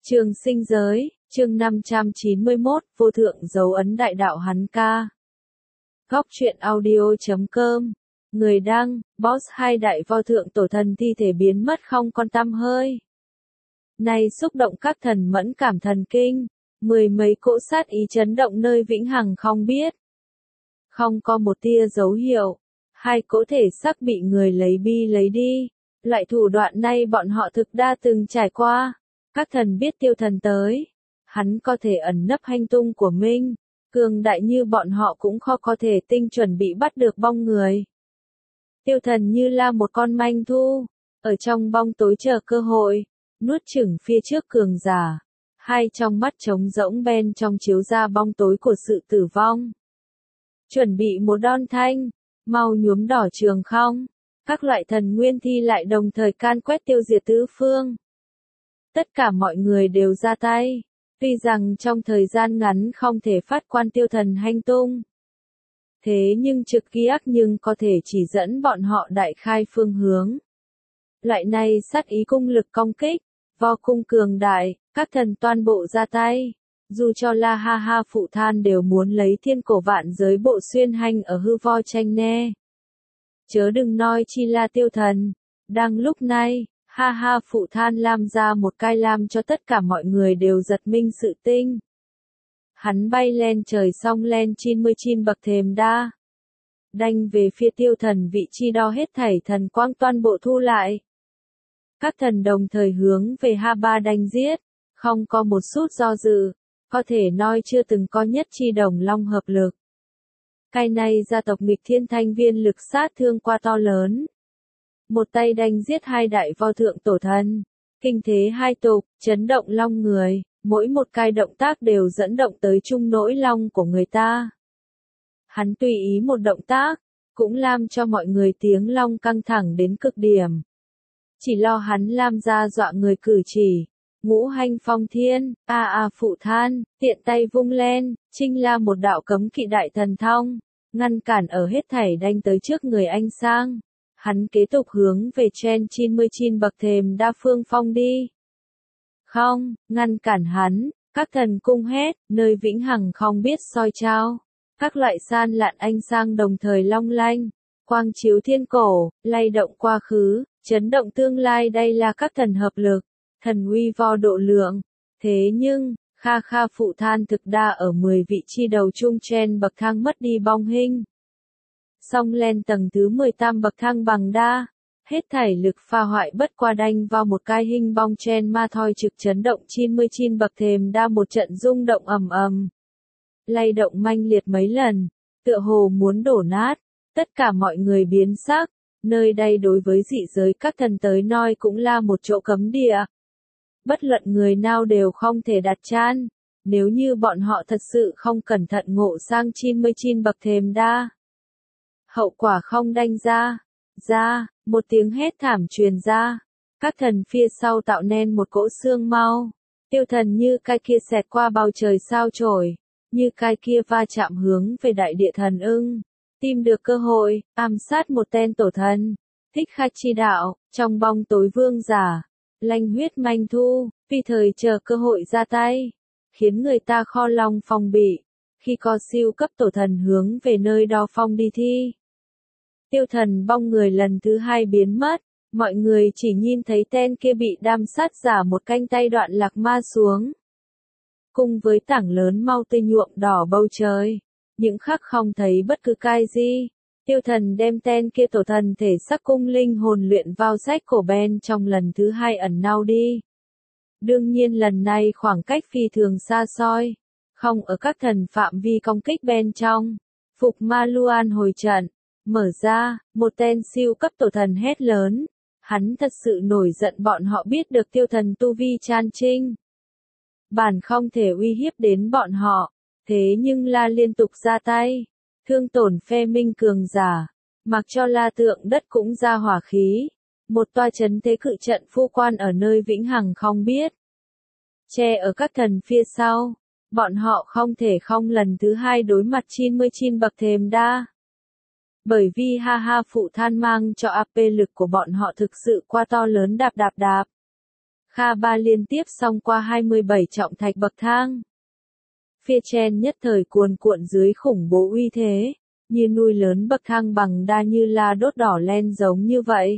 Trường sinh giới, chương 591, vô thượng dấu ấn đại đạo hắn ca. Góc truyện audio.com. Người đăng, boss hai đại vô thượng tổ thần thi thể biến mất không con tăm hơi. Này xúc động các thần mẫn cảm thần kinh, mười mấy cỗ sát ý chấn động nơi vĩnh hằng không biết. Không có một tia dấu hiệu, hai cỗ thể xác bị người lấy đi. Loại thủ đoạn này bọn họ thực đa từng trải qua. Các thần biết tiêu thần tới, hắn có thể ẩn nấp hành tung của mình, cường đại như bọn họ cũng khó có thể tinh chuẩn bị bắt được bong người. Tiêu thần như là một con manh thu, ở trong bóng tối chờ cơ hội, nuốt chửng phía trước cường giả, hai trong mắt trống rỗng bên trong chiếu ra bóng tối của sự tử vong. Chuẩn bị một đòn thanh, mau nhuốm đỏ trường không, các loại thần nguyên thi lại đồng thời can quét tiêu diệt tứ phương. Tất cả mọi người đều ra tay, tuy rằng trong thời gian ngắn không thể phát quan tiêu thần hành tung. Thế nhưng trực ghi ác nhưng có thể chỉ dẫn bọn họ đại khai phương hướng. Loại này sát ý cung lực công kích, vô cung cường đại, các thần toàn bộ ra tay. Dù cho La Ha Ha phụ than đều muốn lấy thiên cổ vạn giới bộ xuyên hành ở hư vo tranh ne. Chớ đừng nói chi là tiêu thần, đang lúc này. Ha ha phụ than làm ra một cái làm cho tất cả mọi người đều giật mình sự tinh. Hắn bay lên trời xong lên 99 bậc thềm đa. Đanh về phía tiêu thần vị chi đo hết thảy thần quang toàn bộ thu lại. Các thần đồng thời hướng về Ha Ba đánh giết, không có một chút do dự, có thể nói chưa từng có nhất chi đồng long hợp lực. Cái này gia tộc nghịch thiên thanh viên lực sát thương qua to lớn. Một tay đánh giết hai đại vô thượng tổ thần, kinh thế hai tục, chấn động long người, mỗi một cái động tác đều dẫn động tới chung nỗi long của người ta. Hắn tùy ý một động tác, cũng làm cho mọi người tiếng long căng thẳng đến cực điểm. Chỉ lo hắn làm ra dọa người cử chỉ, ngũ hành phong thiên, phụ than, tiện tay vung lên, chinh la một đạo cấm kỵ đại thần thông, ngăn cản ở hết thảy đánh tới trước người anh sang. Hắn kế tục hướng về trên 99 bậc thềm đa phương phong đi. Không, ngăn cản hắn, các thần cung hét, nơi vĩnh hằng không biết soi trao. Các loại san lạn ánh sang đồng thời long lanh, quang chiếu thiên cổ, lay động quá khứ, chấn động tương lai đây là các thần hợp lực, thần uy vo độ lượng. Thế nhưng, Kha Kha phụ than thực đa ở 10 vị chi đầu chung trên bậc thang mất đi bong hình. Xong lên tầng thứ 18 bậc thang bằng đa, hết thảy lực pha hoại bất qua đanh vào một cái hình bong chen ma thoi trực chấn động 99 bậc thềm đa một trận rung động ầm ầm. Lay động manh liệt mấy lần, tựa hồ muốn đổ nát, tất cả mọi người biến sắc, nơi đây đối với dị giới các thần tới nói cũng là một chỗ cấm địa. Bất luận người nào đều không thể đặt chân, nếu như bọn họ thật sự không cẩn thận ngộ sang 99 bậc thềm đa. Hậu quả không đanh ra, một tiếng hét thảm truyền ra, các thần phía sau tạo nên một cỗ xương mau, tiêu thần như cái kia xẹt qua bầu trời sao chổi, như cái kia va chạm hướng về đại địa thần ưng, tìm được cơ hội, ám sát một tên tổ thần, thích khách chi đạo, trong bóng tối vương giả, lanh huyết manh thu, vì thời chờ cơ hội ra tay, khiến người ta kho lòng phòng bị, khi có siêu cấp tổ thần hướng về nơi đó phong đi thi. Tiêu thần bong người lần thứ hai biến mất, mọi người chỉ nhìn thấy tên kia bị đam sát giả một cánh tay đoạn lạc ma xuống. Cùng với tảng lớn mau tươi nhuộm đỏ bầu trời, những khắc không thấy bất cứ cái gì. Tiêu thần đem tên kia tổ thần thể xác cung linh hồn luyện vào sách cổ bên trong lần thứ hai ẩn nau đi. Đương nhiên lần này khoảng cách phi thường xa xôi, không ở các thần phạm vi công kích bên trong. Phục Ma Luan hồi trận. Mở ra, một tên siêu cấp tổ thần hét lớn. Hắn thật sự nổi giận bọn họ biết được tiêu thần tu vi chan trinh. Bản không thể uy hiếp đến bọn họ, thế nhưng La liên tục ra tay. Thương tổn phe minh cường giả, mặc cho La tượng đất cũng ra hỏa khí. Một toa chấn thế cự trận phu quan ở nơi vĩnh hằng không biết. Che ở các thần phía sau, bọn họ không thể không lần thứ hai đối mặt 99 bậc thềm đa. Bởi vì Ha Ha phụ than mang cho AP lực của bọn họ thực sự quá to lớn đạp. Kha Ba liên tiếp xông qua 27 trọng thạch bậc thang. Phía trên nhất thời cuồn cuộn dưới khủng bố uy thế, như núi lớn bậc thang bằng đa như la đốt đỏ len giống như vậy.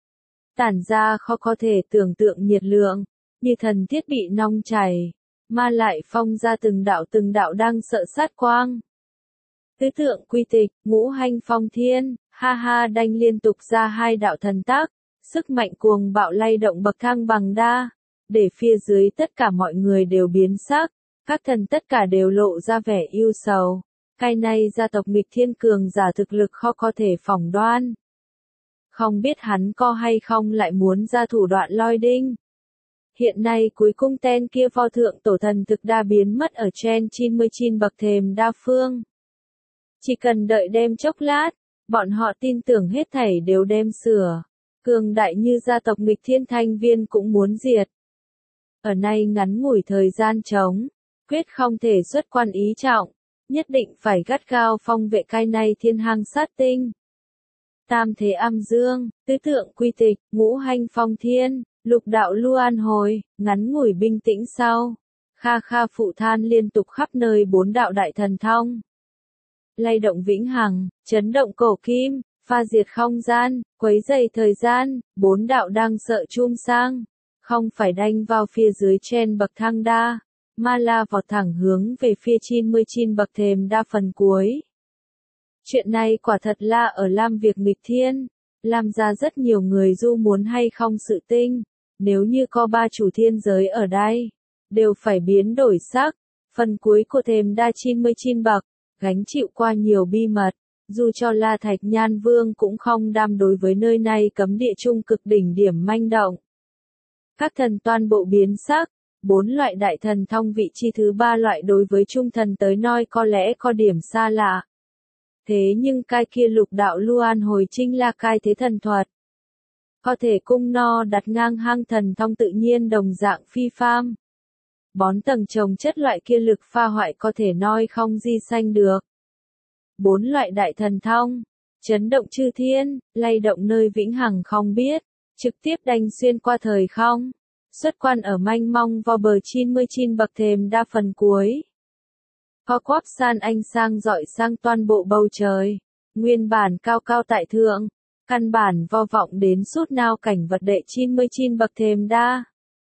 Tản ra khó có thể tưởng tượng nhiệt lượng, như thần thiết bị nong chảy, mà lại phong ra từng đạo đang sợ sát quang. Tứ tượng quy tịch, ngũ hành phong thiên, ha ha đanh liên tục ra hai đạo thần tác, sức mạnh cuồng bạo lay động bậc thang bằng đa, để phía dưới tất cả mọi người đều biến sắc, các thần tất cả đều lộ ra vẻ yêu sầu. Cái này gia tộc nghịch thiên cường giả thực lực khó có thể phỏng đoán. Không biết hắn có hay không lại muốn ra thủ đoạn lôi đinh. Hiện nay cuối cùng tên kia pho thượng tổ thần thực đa biến mất ở trên 99 bậc thềm đa phương. Chỉ cần đợi đêm chốc lát, bọn họ tin tưởng hết thảy đều đem sửa. Cường đại như gia tộc nghịch thiên thành viên cũng muốn diệt. Ở nay ngắn ngủi thời gian trống, quyết không thể xuất quan ý trọng, nhất định phải gắt gao phong vệ cái này thiên hăng sát tinh. Tam thế âm dương, tứ tượng quy tịch, ngũ hành phong thiên, lục đạo lưu an hồi, ngắn ngủi bình tĩnh sau. Kha kha phụ than liên tục khắp nơi bốn đạo đại thần thông. Lay động vĩnh hằng, chấn động cổ kim, pha diệt không gian, quấy dày thời gian, bốn đạo đang sợ chum sang. Không phải đanh vào phía dưới trên bậc thang đa, mà là vọt thẳng hướng về phía 99 bậc thềm đa phần cuối. Chuyện này quả thật là ở làm việc nghịch thiên, làm ra rất nhiều người dù muốn hay không sự tinh, nếu như có ba chủ thiên giới ở đây, đều phải biến đổi sắc, phần cuối của thềm đa 99 bậc, gánh chịu qua nhiều bi mật, dù cho là Thạch Nhan Vương cũng không đam đối với nơi này cấm địa trung cực đỉnh điểm manh động. Các thần toàn bộ biến sắc, bốn loại đại thần thông vị chi thứ ba loại đối với trung thần tới nói có lẽ có điểm xa lạ. Thế nhưng cái kia lục đạo lưu an hồi chính là cái thế thần thuật. Có thể cung no đặt ngang hang thần thông tự nhiên đồng dạng phi phàm. Bón tầng trồng chất loại kia lực pha hoại có thể nói không gì sanh được. Bốn loại đại thần thông, chấn động chư thiên, lay động nơi vĩnh hằng không biết, trực tiếp đánh xuyên qua thời không, xuất quan ở manh mông vào bờ 99 bậc thềm đa phần cuối. Có quắp san ánh sang dọi sang toàn bộ bầu trời, nguyên bản cao cao tại thượng, căn bản vo vọng đến suốt nao cảnh vật đệ 99 bậc thềm đa.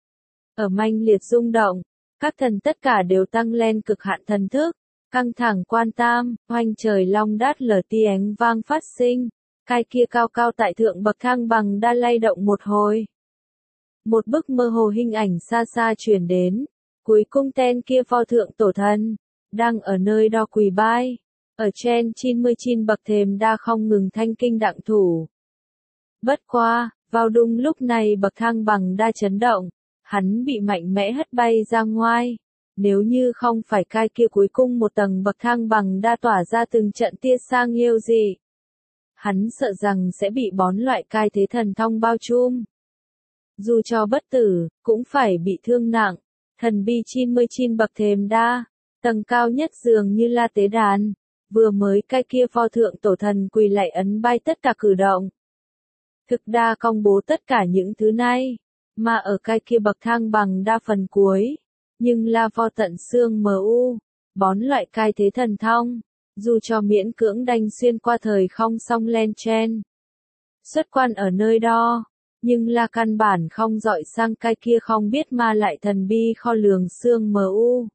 Ở manh liệt rung động, các thần tất cả đều tăng lên cực hạn thần thức, căng thẳng quan tam, hoành trời long đát lở tiếng vang phát sinh, cái kia cao cao tại thượng bậc thang bằng đa lay động một hồi. Một bức mơ hồ hình ảnh xa xa truyền đến, cuối cùng tên kia pho thượng tổ thần, đang ở nơi đó quỳ bái, ở trên 99 bậc thềm đa không ngừng thanh kinh đặng thủ. Bất qua, vào đúng lúc này bậc thang bằng đa chấn động, hắn bị mạnh mẽ hất bay ra ngoài. Nếu như không phải cái kia cuối cùng một tầng bậc thang bằng đa tỏa ra từng trận tia sang yêu gì, hắn sợ rằng sẽ bị bón loại cai thế thần thông bao trùm. Dù cho bất tử, cũng phải bị thương nặng. Thần bi 99 bậc thềm đa, tầng cao nhất dường như là tế đàn, vừa mới cái kia pho thượng tổ thần quỳ lạy ấn bay tất cả cử động. Thực đa công bố tất cả những thứ này, mà ở cái kia bậc thang bằng đa phần cuối, nhưng là pho tận xương mu, bón loại cai thế thần thông, dù cho miễn cưỡng đanh xuyên qua thời không song len chen. Xuất quan ở nơi đó, nhưng là căn bản không dọi sang cái kia không biết mà lại thần bi kho lường xương mu.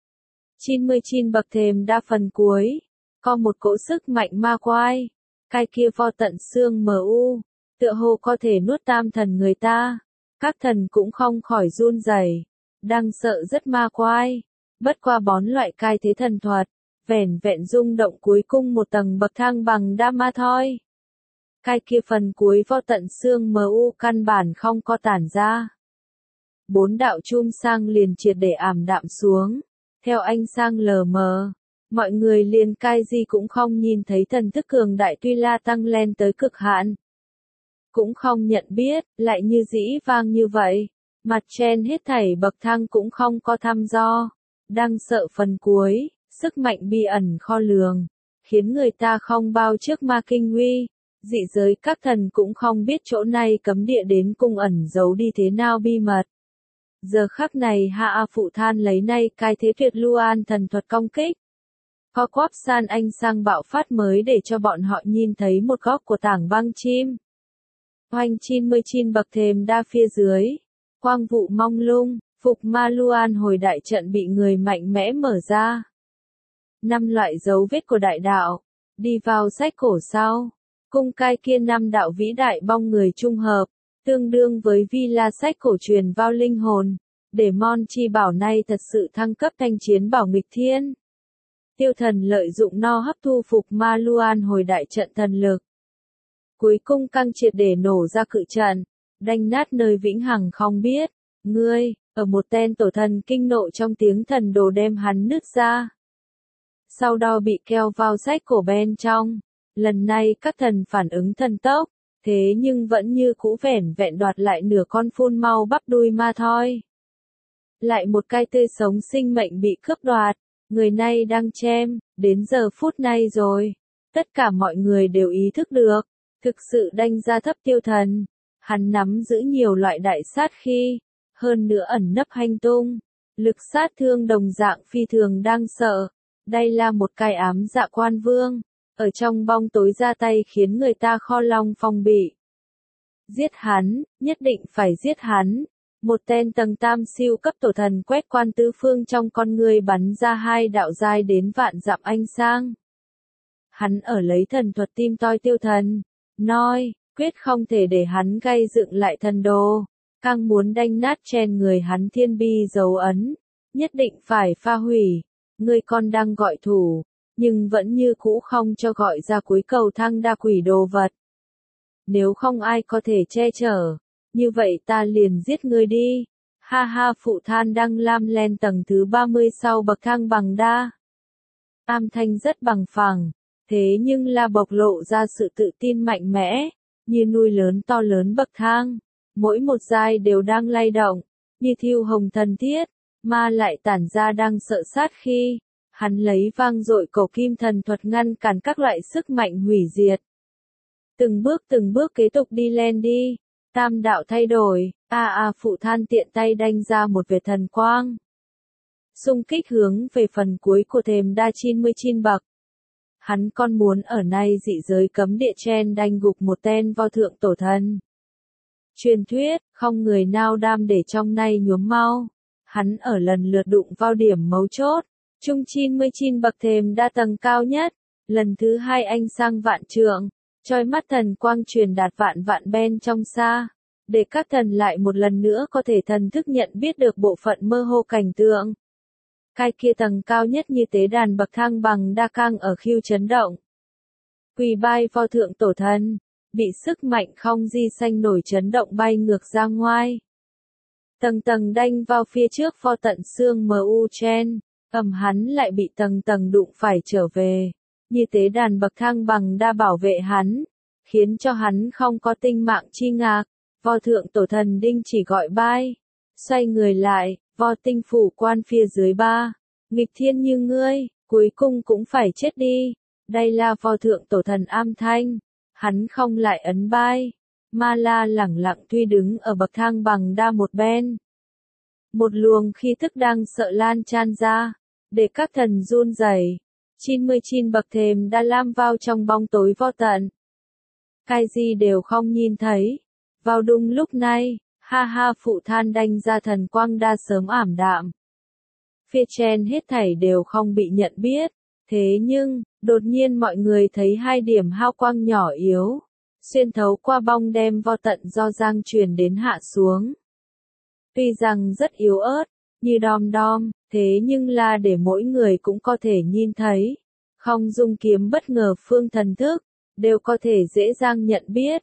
99 bậc thềm đa phần cuối, có một cỗ sức mạnh ma quái, cái kia pho tận xương mu, tựa hồ có thể nuốt tam thần người ta, các thần cũng không khỏi run rẩy, đang sợ rất ma quái, bất qua bón loại cai thế thần thuật, vẻn vẹn rung động cuối cùng một tầng bậc thang bằng đa ma thôi. Cái kia phần cuối pho tận xương mu căn bản không có tản ra. Bốn đạo chum sang liền triệt để ảm đạm xuống. Theo ánh sang lờ mờ, mọi người liền cái gì cũng không nhìn thấy thần thức cường đại tuy la tăng lên tới cực hạn. Cũng không nhận biết, lại như dĩ vang như vậy. Mặt trên hết thảy bậc thang cũng không có thăm dò. Đang sợ phần cuối, sức mạnh bi ẩn kho lường, khiến người ta không bao trước ma kinh nguy. Dị giới các thần cũng không biết chỗ này cấm địa đến cung ẩn giấu đi thế nào bi mật. Giờ khắc này Hạ A Phụ Than lấy nay cái thế tuyệt lưu an thần thuật công kích. Có quắp san anh sang bạo phát mới để cho bọn họ nhìn thấy một góc của tảng băng chim. Hoành 99 bậc thềm đa phía dưới. Quang vụ mong lung, Phục Ma Luan hồi đại trận bị người mạnh mẽ mở ra. 5 loại dấu vết của đại đạo. Đi vào sách cổ sau. Cung cai kia 5 đạo vĩ đại bong người trung hợp. Tương đương với vi la sách cổ truyền vào linh hồn. Để Mon Chi bảo nay thật sự thăng cấp thanh chiến bảo nghịch thiên. Tiêu thần lợi dụng no hấp thu Phục Ma Luan hồi đại trận thần lực. Cuối cùng căng triệt để nổ ra cự trận. Đanh nát nơi vĩnh hằng không biết. Ngươi, ở một tên tổ thần kinh nộ trong tiếng thần đồ đem hắn nứt ra. Sau đó bị keo vào sách cổ bên trong. Lần này các thần phản ứng thần tốc. Thế nhưng vẫn như cũ vẹn đoạt lại nửa con phun mau bắp đuôi ma thôi. Lại một cái tươi sống sinh mệnh bị cướp đoạt. Người này đang chém, đến giờ phút này rồi. Tất cả mọi người đều ý thức được. Thực sự đánh giá thấp tiêu thần. Hắn nắm giữ nhiều loại đại sát khí. Hơn nữa ẩn nấp hành tung. Lực sát thương đồng dạng phi thường đang sợ. Đây là một cái ám dạ quan vương. Ở trong bóng tối ra tay khiến người ta kho lòng phòng bị. Giết hắn, nhất định phải giết hắn. Một tên tầng tam siêu cấp tổ thần quét quan tứ phương trong con người bắn ra 2 đạo dài đến vạn dặm ánh sang. Hắn ở lấy thần thuật tim toi tiêu thần. Nói, quyết không thể để hắn gây dựng lại thần đồ. Càng muốn đanh nát trên người hắn thiên bi dấu ấn. Nhất định phải pha hủy. Người con đang gọi thủ. Nhưng vẫn như cũ không cho gọi ra cuối cầu thang đa quỷ đồ vật. Nếu không ai có thể che chở. Như vậy ta liền giết ngươi đi. Ha ha Phụ Than đang lam lên tầng thứ 30 sau bậc thang bằng đa. Âm thanh rất bằng phẳng. Thế nhưng là bộc lộ ra sự tự tin mạnh mẽ. Như núi lớn to lớn bậc thang. Mỗi một giai đều đang lay động. Như thiêu hồng thần thiết. Mà lại tản ra đang sợ sát khi. Hắn lấy vang dội cổ kim thần thuật ngăn cản các loại sức mạnh hủy diệt. Từng bước kế tục đi lên đi. Tam đạo thay đổi. Phụ Than tiện tay đánh ra một vệt thần quang. Xung kích hướng về phần cuối của thềm đa 99 bậc. Hắn còn muốn ở nay dị giới cấm địa chen đánh gục một tên vô thượng tổ thần. Truyền thuyết, không người nào đam để trong nay nhuốm mau. Hắn ở lần lượt đụng vào điểm mấu chốt. Trung 99 bậc thềm đa tầng cao nhất. Lần thứ 2 anh sang vạn trượng. Chói mắt thần quang truyền đạt vạn bên trong xa. Để các thần lại một lần nữa có thể thần thức nhận biết được bộ phận mơ hồ cảnh tượng. Cái kia tầng cao nhất như tế đàn bậc thang bằng đa cang ở khiêu chấn động. Quỳ bai vô thượng tổ thần. Bị sức mạnh không di xanh nổi chấn động bay ngược ra ngoài. Tầng đanh vào phía trước vô tận xương mu chen. Hắn lại bị tầng đụng phải trở về. Như tế đàn bậc thang bằng đa bảo vệ hắn. Khiến cho hắn không có tinh mạng chi ngạc. Vô thượng tổ thần đinh chỉ gọi bai. Xoay người lại, vô tinh phủ quan phía dưới 3. Nghịch thiên như ngươi, cuối cùng cũng phải chết đi. Đây là vô thượng tổ thần am thanh. Hắn không lại ấn bai. Ma la lẳng lặng tuy đứng ở bậc thang bằng đa một bên. Một luồng khí thức đang sợ lan tràn ra. Để các thần run rẩy. 99 bậc thềm đã lam vào trong bóng tối vô tận. Cái gì đều không nhìn thấy. Vào đúng lúc này, ha Phụ Than đánh ra thần quang đa sớm ảm đạm. Phía trên hết thảy đều không bị nhận biết. Thế nhưng, đột nhiên mọi người thấy 2 điểm hao quang nhỏ yếu. Xuyên thấu qua bong đem vô tận do giang truyền đến hạ xuống. Tuy rằng rất yếu ớt, như đom, thế nhưng là để mỗi người cũng có thể nhìn thấy. Không dùng kiếm bất ngờ phương thần thức, đều có thể dễ dàng nhận biết.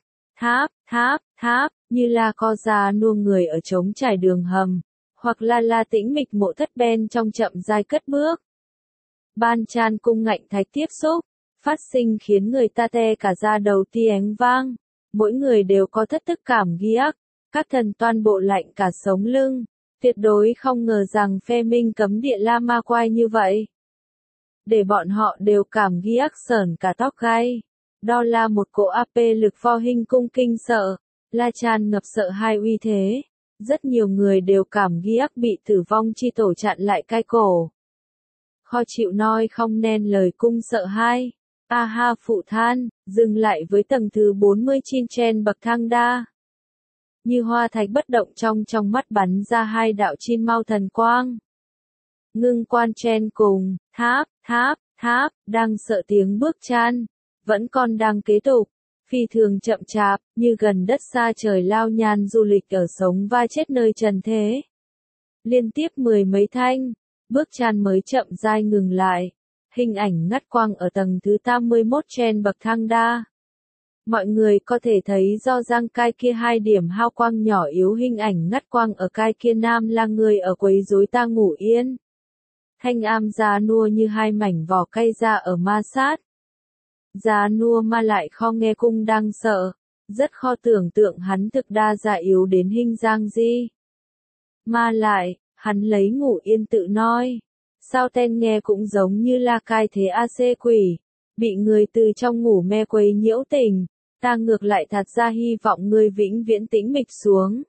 Tháp, như là co già nuông người ở trống trải đường hầm, hoặc là tĩnh mịch mộ thất bên trong chậm rãi cất bước. Ban chan cung ngạnh thạch tiếp xúc, phát sinh khiến người ta tê cả da đầu tiếng vang. Mỗi người đều có thất thức cảm ghiếc, các thần toàn bộ lạnh cả sống lưng. Tuyệt đối không ngờ rằng phê minh cấm địa La Ma Quai như vậy. Để bọn họ đều cảm ghiếc sởn cả tóc gai. Đó là một cỗ AP lực pho hình cung kinh sợ, là tràn ngập sợ hai uy thế. Rất nhiều người đều cảm ghiếc bị tử vong chi tổ chặn lại cái cổ. Khó chịu nói không nên lời cung sợ hai. A ha phụ than, dừng lại với tầng thứ 49 trên bậc thang đa. Như hoa thạch bất động trong mắt bắn ra hai đạo chin mau thần quang. Ngưng quan trên cùng, tháp, đang sợ tiếng bước chân, vẫn còn đang kế tục, phi thường chậm chạp, như gần đất xa trời lao nhàn du lịch ở sống va chết nơi trần thế. Liên tiếp mười mấy thanh, bước chân mới chậm rãi ngừng lại, hình ảnh ngắt quang ở tầng thứ 81 trên bậc thang đa. Mọi người có thể thấy do giang cai kia hai điểm hao quang nhỏ yếu hình ảnh ngắt quang ở cai kia nam là người ở quấy rối ta ngủ yên. Thanh am già nua như hai mảnh vỏ cây ra ở ma sát. Già nua mà lại khó nghe cung đang sợ, rất khó tưởng tượng hắn thực đa dạ yếu đến hình giang gì. Mà lại, hắn lấy ngủ yên tự nói. Sao tên nghe cũng giống như là cai thế AC quỷ, bị người từ trong ngủ mê quấy nhiễu tình, ta ngược lại thật ra hy vọng ngươi vĩnh viễn tĩnh mịch xuống.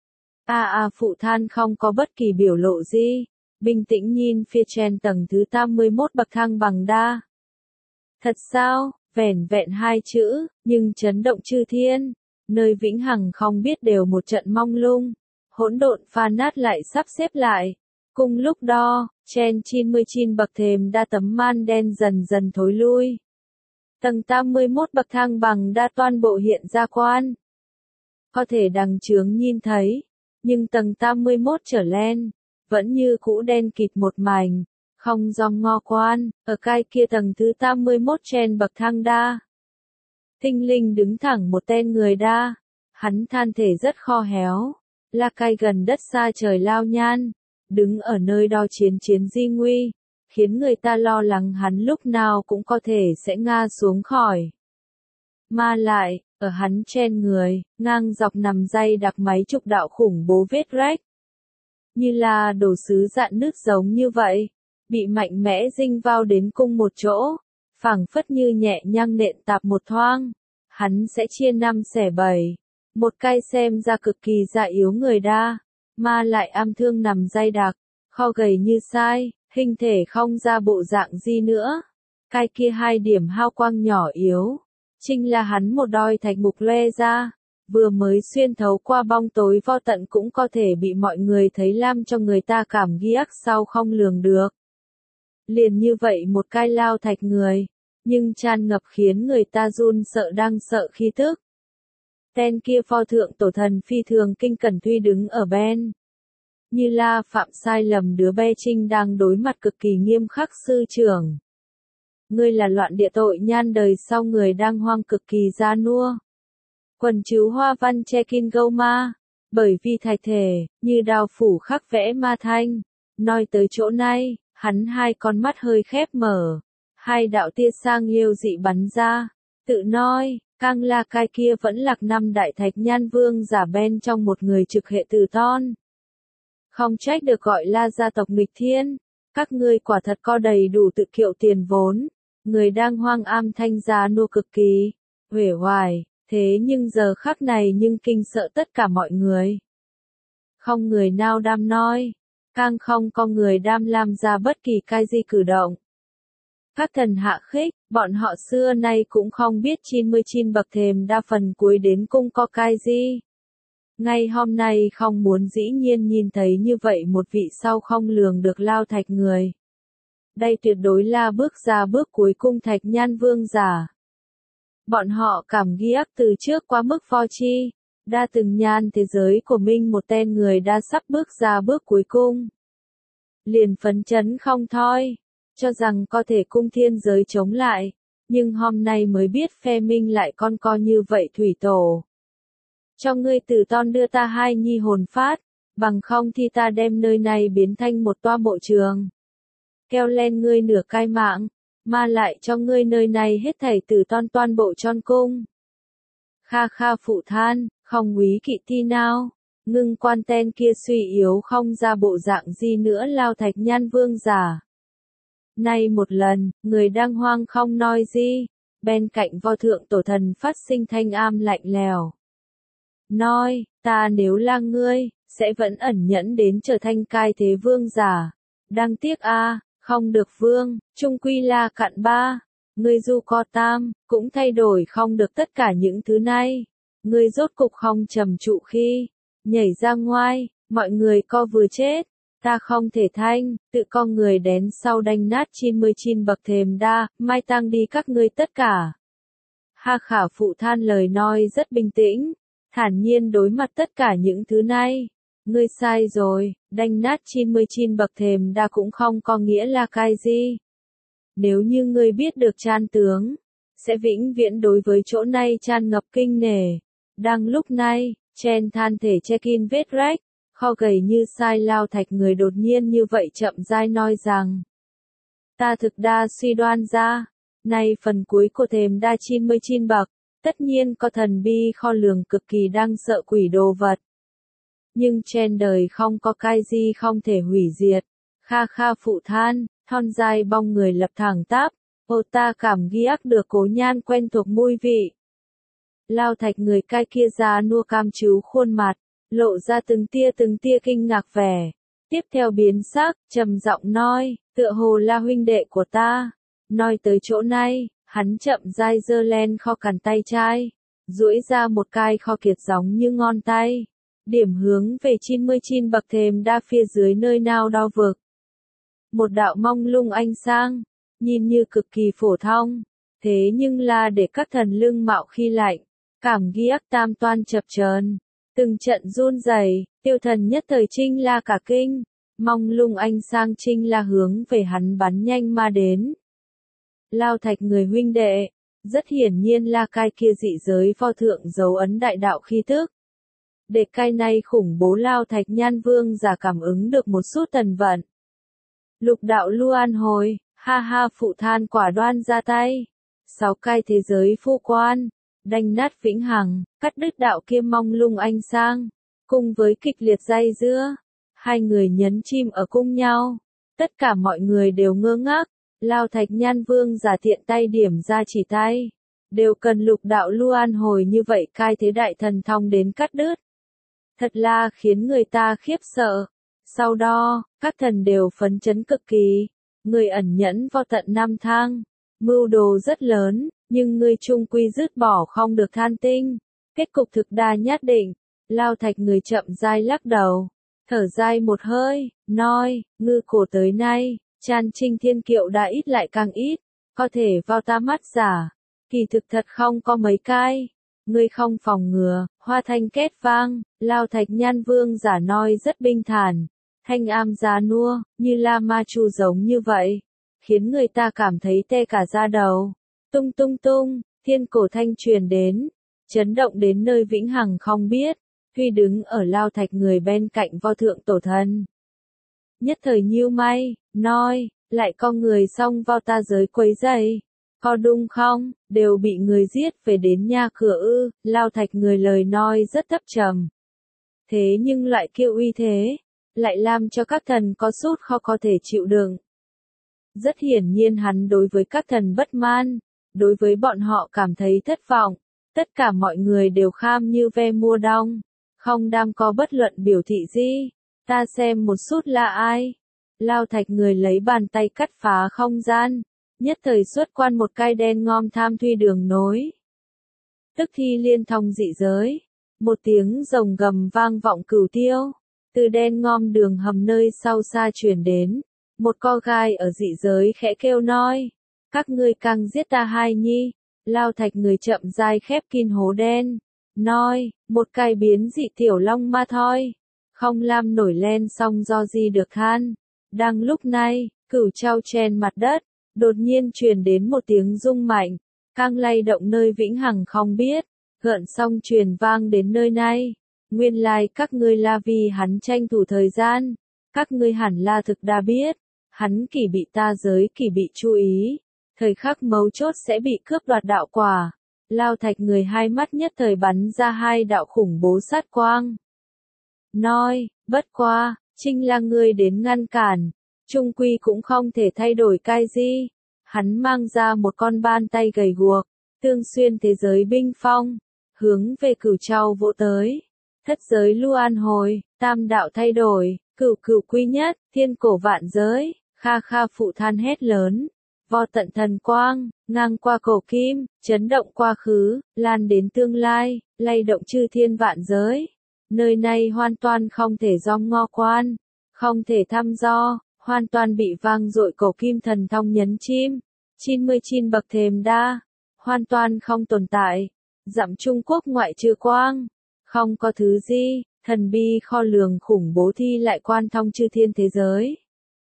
Phụ than không có bất kỳ biểu lộ gì, bình tĩnh nhìn phía trên tầng thứ 81 bậc thang bằng đa. Thật sao, vẻn vẹn hai chữ, nhưng chấn động chư thiên, nơi vĩnh hằng không biết đều một trận mông lung, hỗn độn pha nát lại sắp xếp lại. Cùng lúc đó, trên 99 bậc thềm đa tấm man đen dần dần thối lui. Tầng 81 bậc thang bằng đa toàn bộ hiện ra quan. Có thể đằng chướng nhìn thấy, nhưng tầng 81 trở lên, vẫn như cũ đen kịt một mảnh, không dòng ngò quan, ở cai kia tầng thứ 81 trên bậc thang đa. Tinh linh đứng thẳng một tên người đa, hắn than thể rất kho héo, là cai gần đất xa trời lao nhan, đứng ở nơi đo chiến di nguy, khiến người ta lo lắng hắn lúc nào cũng có thể sẽ ngã xuống khỏi. Mà lại, ở hắn trên người, ngang dọc nằm dây đặc mấy chục đạo khủng bố vết rách. Như là đồ sứ dạn nước giống như vậy, bị mạnh mẽ dinh vào đến cùng một chỗ, phảng phất như nhẹ nhàng nện tạp một thoang, hắn sẽ chia năm xẻ bảy. Một cái xem ra cực kỳ dạ yếu người đa, mà lại am thương nằm dây đặc, kho gầy như sai, hình thể không ra bộ dạng gì nữa. Cái kia hai điểm hao quang nhỏ yếu, chính là hắn một đôi thạch mục loe ra, vừa mới xuyên thấu qua bóng tối vô tận cũng có thể bị mọi người thấy làm cho người ta cảm ghiếc sau không lường được. Liền như vậy một cái lao thạch người, nhưng tràn ngập khiến người ta run sợ đang sợ khi tức. Tên kia pho thượng tổ thần phi thường kinh cẩn tuy đứng ở bên. Như là phạm sai lầm đứa bé trinh đang đối mặt cực kỳ nghiêm khắc sư trưởng. Ngươi là loạn địa tội nhan đời sau người đang hoang cực kỳ gia nua. Quần chú hoa văn che kín gâu ma, bởi vì thạch thể, như đào phủ khắc vẽ ma thanh. Nói tới chỗ này, hắn hai con mắt hơi khép mở, hai đạo tia sang yêu dị bắn ra, tự nói. Càng là cái kia vẫn lạc năm đại thạch nhan vương giả bên trong một người trực hệ tử ton. Không trách được gọi là gia tộc nghịch thiên, các ngươi quả thật có đầy đủ tự kiệu tiền vốn, người đang hoang am thanh gia nua cực kỳ, uể oải, thế nhưng giờ khắc này nhưng kinh sợ tất cả mọi người. Không người nào đam nói, càng không có người đam làm ra bất kỳ cái gì cử động. Các thần hạ khích, bọn họ xưa nay cũng không biết 99 bậc thềm đa phần cuối đến cung có cái gì. Ngay hôm nay không muốn dĩ nhiên nhìn thấy như vậy một vị sau không lường được lao thạch người. Đây tuyệt đối là bước ra bước cuối cung thạch nhan vương giả. Bọn họ cảm ghiếc từ trước quá mức phò chi, đa từng nhan thế giới của mình một tên người đã sắp bước ra bước cuối cung. Liền phấn chấn không thôi, cho rằng có thể cung thiên giới chống lại, nhưng hôm nay mới biết phe minh lại con co như vậy thủy tổ. Cho ngươi tử ton đưa ta hai nhi hồn phát, bằng không thì ta đem nơi này biến thành một toa mộ trường. Keo lên ngươi nửa cai mạng, mà lại cho ngươi nơi này hết thảy tử ton toàn bộ tròn cung. Kha kha phụ than, không quý kỵ ti nào, ngưng quan tên kia suy yếu không ra bộ dạng gì nữa lao thạch nhan vương giả. Nay một lần, người đang hoang không nói gì, bên cạnh vô thượng tổ thần phát sinh thanh am lạnh lèo. Nói, ta nếu là ngươi, sẽ vẫn ẩn nhẫn đến trở thành cai thế vương giả. Đáng tiếc a, không được vương, chung quy là cặn ba. Ngươi dù có tam, cũng thay đổi không được tất cả những thứ này. Ngươi rốt cục không trầm trụ khi nhảy ra ngoài, mọi người co vừa chết. Ta không thể thanh, tự con người đến sau đanh nát 99 bậc thềm đa, mai tang đi các ngươi tất cả. Ha khả phụ than lời nói rất bình tĩnh, thản nhiên đối mặt tất cả những thứ này. Ngươi sai rồi, đanh nát 99 bậc thềm đa cũng không có nghĩa là cái gì. Nếu như ngươi biết được Chan tướng, sẽ vĩnh viễn đối với chỗ này tràn ngập kinh nể. Đang lúc này, Chen than thể che kín vết rách, kho gầy như sai Lao Thạch người đột nhiên như vậy chậm rãi nói rằng. Ta thực đa suy đoan ra, nay phần cuối của thềm đa 99 bậc, tất nhiên có thần bi kho lường cực kỳ đang sợ quỷ đồ vật. Nhưng trên đời không có cái gì không thể hủy diệt. Kha kha phụ than, thon dài bong người lập thẳng tắp, ô ta cảm ghiếc được cố nhan quen thuộc mùi vị. Lao Thạch người cai kia già nua cam chiếu khuôn mặt, lộ ra từng tia kinh ngạc vẻ. Tiếp theo biến sắc, trầm giọng nói, tựa hồ là huynh đệ của ta. Nói tới chỗ này, hắn chậm rãi giơ lên kho cằn tay trái, duỗi ra một cái kho kiệt giống như ngón tay, điểm hướng về 99 bậc thềm đa phía dưới nơi nào đó vực. Một đạo mông lung ánh sang, nhìn như cực kỳ phổ thông, thế nhưng là để các thần lưng mạo khi lạnh, cảm ghiếc tam toan chập chờn, từng trận run rẩy, tiêu thần nhất thời trinh la cả kinh, mông lung ánh sang trinh la hướng về hắn bắn nhanh mà đến. Lao Thạch người huynh đệ, rất hiển nhiên là cái kia dị giới pho thượng dấu ấn đại đạo khí tức. Để cái này khủng bố Lao Thạch nhan vương giả cảm ứng được một chút tần vận. Lục đạo lưu an hồi, ha ha phụ than quả đoan ra tay. 6 cái thế giới phu quan, đanh nát vĩnh hằng, cắt đứt đạo kia mong lung ánh sang. Cùng với kịch liệt dây dưa, hai người nhấn chim ở cung nhau. Tất cả mọi người đều ngơ ngác. Lao Thạch nhan vương giả tiện tay điểm ra chỉ tay. Đều cần lục đạo lưu an hồi như vậy cai thế đại thần thông đến cắt đứt. Thật là khiến người ta khiếp sợ. Sau đó, các thần đều phấn chấn cực kỳ. Người ẩn nhẫn vào tận 5 thang. Mưu đồ rất lớn, nhưng người chung quy dứt bỏ không được than tinh. Kết cục thực đa nhất định. Lao Thạch người chậm rãi lắc đầu. Thở dài một hơi, nói, ngư cổ tới nay. Chan Trinh Thiên Kiệu đã ít lại càng ít, có thể vào ta mắt giả, kỳ thực thật không có mấy cái. Ngươi không phòng ngừa, hoa thanh kết vang, Lao Thạch nhan vương giả nói rất bình thản, thanh am già nua, như la ma chu giống như vậy, khiến người ta cảm thấy tê cả da đầu. Tung tung tung, thiên cổ thanh truyền đến, chấn động đến nơi vĩnh hằng không biết, Huy đứng ở Lao Thạch người bên cạnh vo thượng tổ thần. Nhất thời nhíu mày, nói, lại có người xông vào ta giới quấy rầy, có đúng không, đều bị người giết về đến nhà cửa ư, Lao Thạch người lời nói rất thấp trầm. Thế nhưng lại kêu uy thế, lại làm cho các thần có sút khó có thể chịu đựng. Rất hiển nhiên hắn đối với các thần bất man, đối với bọn họ cảm thấy thất vọng, tất cả mọi người đều kham như ve mùa đông, không đam có bất luận biểu thị gì. Ta xem một chút là ai. Lao Thạch người lấy bàn tay cắt phá không gian, nhất thời xuất quan một cái đen ngòm tham thuy đường nối. Tức thi liên thông dị giới, một tiếng rồng gầm vang vọng cửu tiêu, từ đen ngòm đường hầm nơi sau xa truyền đến, một co gai ở dị giới khẽ kêu nói, các ngươi càng giết ta hai nhi. Lao Thạch người chậm rãi khép kín hố đen, nói, một cái biến dị tiểu long ma thôi. Không làm nổi lên xong do gì được than. Đang lúc này, cửu trao trên mặt đất, đột nhiên truyền đến một tiếng rung mạnh, càng lay động nơi vĩnh hằng không biết, gợn sóng truyền vang đến nơi này. Nguyên lai các ngươi là vì hắn tranh thủ thời gian, các ngươi hẳn là thực đã biết, hắn kỳ bị ta giới kỳ bị chú ý, thời khắc mấu chốt sẽ bị cướp đoạt đạo quả. Lao Thạch người hai mắt nhất thời bắn ra hai đạo khủng bố sát quang. Nói, bất qua, Trinh là người đến ngăn cản, trung quy cũng không thể thay đổi cái gì. Hắn mang ra một con bàn tay gầy guộc, tương xuyên thế giới binh phong, hướng về cửu trao vỗ tới. thất giới lưu an hồi, tam đạo thay đổi, cửu cửu quy nhất, thiên cổ vạn giới, kha kha phụ than hét lớn. Vo tận thần quang, ngang qua cổ kim, chấn động quá khứ, lan đến tương lai, lay động chư thiên vạn giới. Nơi này hoàn toàn không thể dòm ngó quan, không thể thăm dò, hoàn toàn bị vang dội cổ kim thần thông nhấn chim. 99 bậc thềm đa, hoàn toàn không tồn tại. Dặm Trung Quốc ngoại trừ quang, không có thứ gì, thần bi kho lường khủng bố thi lại quan thông chư thiên thế giới.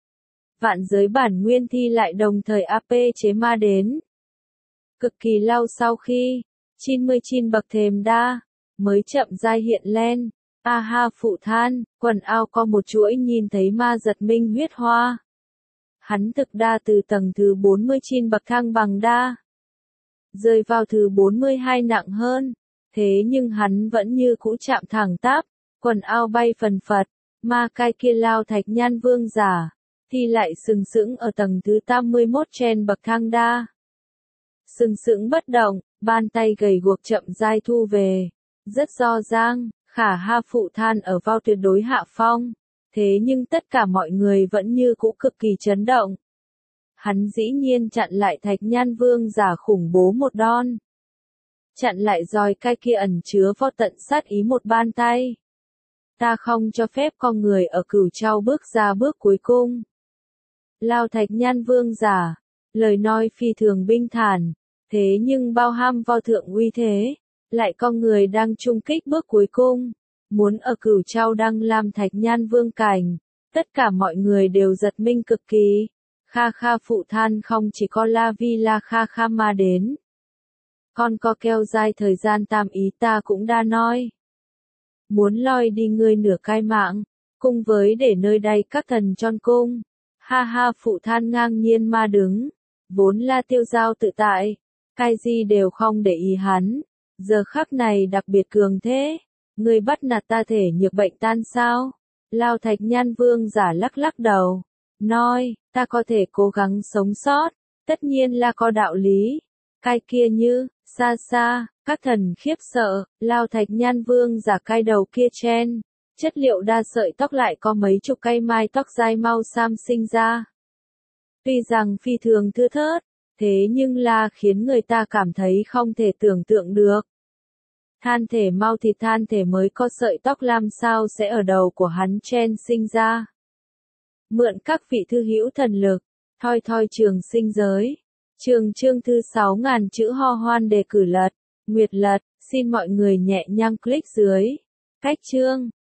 Vạn giới bản nguyên thi lại đồng thời AP chế ma đến. Cực kỳ lâu sau khi, 99 bậc thềm đa, mới chậm rãi hiện lên. Ha phụ than, quần ao có một chuỗi nhìn thấy ma giật minh huyết hoa. Hắn thực đa từ tầng thứ 49 bậc thang bằng đa. Rơi vào thứ 42 nặng hơn. Thế nhưng hắn vẫn như cũ chạm thẳng tắp. Quần ao bay phần phật. Ma cai kia lao thạch nhan vương giả. Thì lại sừng sững ở tầng thứ 81 trên bậc thang đa. Sừng sững bất động, bàn tay gầy guộc chậm rãi thu về. Rất rõ ràng, khả ha phụ than ở vào tuyệt đối hạ phong. Thế nhưng tất cả mọi người vẫn như cũ cực kỳ chấn động. Hắn dĩ nhiên chặn lại thạch nhan vương giả khủng bố một đòn. Chặn lại roi cai kia ẩn chứa vô tận sát ý một bàn tay. Ta không cho phép con người ở Cửu Châu bước ra bước cuối cùng. Lao thạch nhan vương giả, lời nói phi thường bình thản, thế nhưng bao hàm vô thượng uy thế, lại con người đang chung kích bước cuối cùng, muốn ở Cửu Châu đăng làm thạch nhan vương cảnh, tất cả mọi người đều giật mình cực kỳ. Kha kha phụ than không chỉ có La Vi La kha kha mà đến, còn có keo dài thời gian tam ý ta cũng đã nói. Muốn lòi đi người nửa cai mạng, cùng với để nơi đây các thần tròn cung. Ha phụ than ngang nhiên mà đứng, vốn là tiêu dao tự tại, cái gì đều không để ý hắn, giờ khắc này đặc biệt cường thế, người bắt nạt ta thể nhược bệnh tan sao? Lao thạch nhan vương giả lắc lắc đầu, nói, ta có thể cố gắng sống sót, tất nhiên là có đạo lý, cái kia như, xa xa, các thần khiếp sợ, lao thạch nhan vương giả cai đầu kia chen. Chất liệu đa sợi tóc lại có mấy chục cây mai tóc dài mau sam sinh ra. Tuy rằng phi thường thưa thớt, thế nhưng là khiến người ta cảm thấy không thể tưởng tượng được. Than thể mau thì than thể mới có sợi tóc làm sao sẽ ở đầu của hắn chen sinh ra. Mượn các vị thư hữu thần lực, thoi thoi trường sinh giới. Trường chương thư 6.000 chữ ho hoan đề cử lật, nguyệt lật, xin mọi người nhẹ nhàng click dưới. Cách chương.